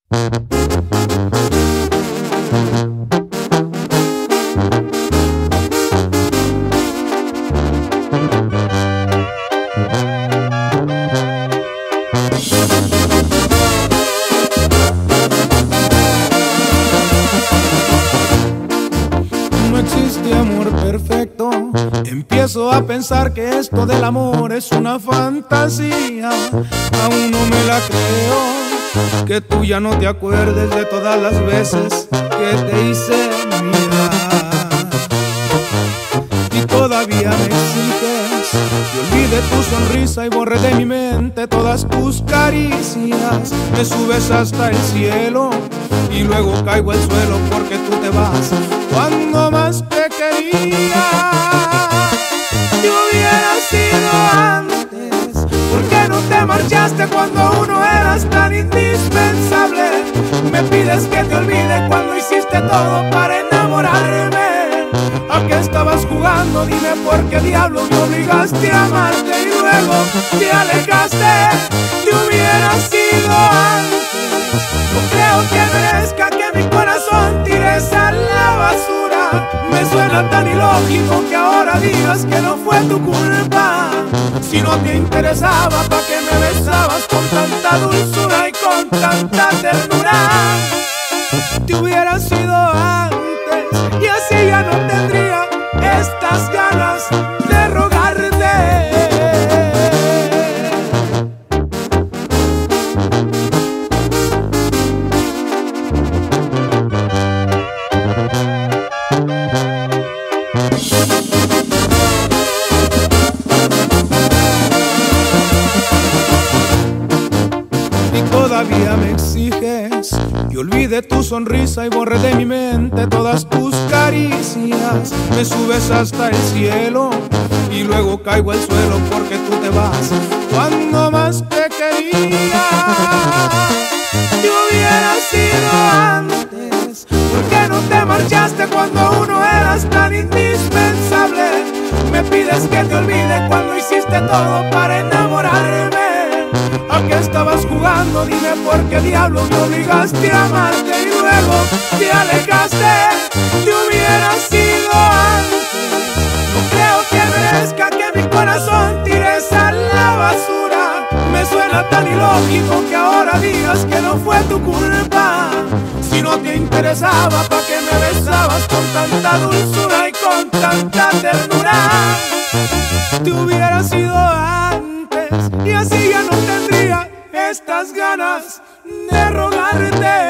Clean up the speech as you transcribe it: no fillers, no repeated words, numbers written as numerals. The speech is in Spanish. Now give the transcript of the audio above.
No existe amor perfecto. Empiezo a pensar que esto del amor es una fantasía. Aún no me la creo, que tú ya no te acuerdes de todas las veces que te hice mirar. Y todavía me exiges que olvide tu sonrisa y borre de mi mente todas tus caricias. Me subes hasta el cielo y luego caigo al suelo porque tú te vas cuando más te quería. Te hubiera sido antes, ¿por qué no te marchaste cuando aún no eras tan indispensable? Me pides que te olvide cuando hiciste todo para enamorarme. ¿A qué estabas jugando? Dime por qué diablos me obligaste a amarte y luego te alejaste. Te hubiera sido antes, no creo que merezca que mi corazón tires a la basura. Me suena tan ilógico que ahora digas que no fue tu culpa. Si no te interesaba, ¿pa' qué me besabas con tanta dulzura y con tanta ternura? Te hubiera sido antes y así ya no tendría estas ganas de rogarte. Y todavía me exiges que olvide tu sonrisa y borre de mi mente todas tus caricias. Me subes hasta el cielo y luego caigo al suelo porque tú te vas cuando más te quería. Te hubiera sido antes, ¿por qué no te marchaste cuando aún no eras tan indispensable? Me pides que te olvide cuando hiciste todo para enamorarme. ¿A qué estabas jugando? Dime por qué diablos me obligaste a amarte y luego te alejaste. Te hubiera sido antes, no creo que merezca que mi corazón tires a la basura. Me suena tan ilógico que ahora digas que no fue tu culpa. Si no te interesaba, ¿pa' qué me besabas con tanta dulzura y con tanta ternura? Te hubiera sido antes y así ya no tendría estas ganas de rogarte.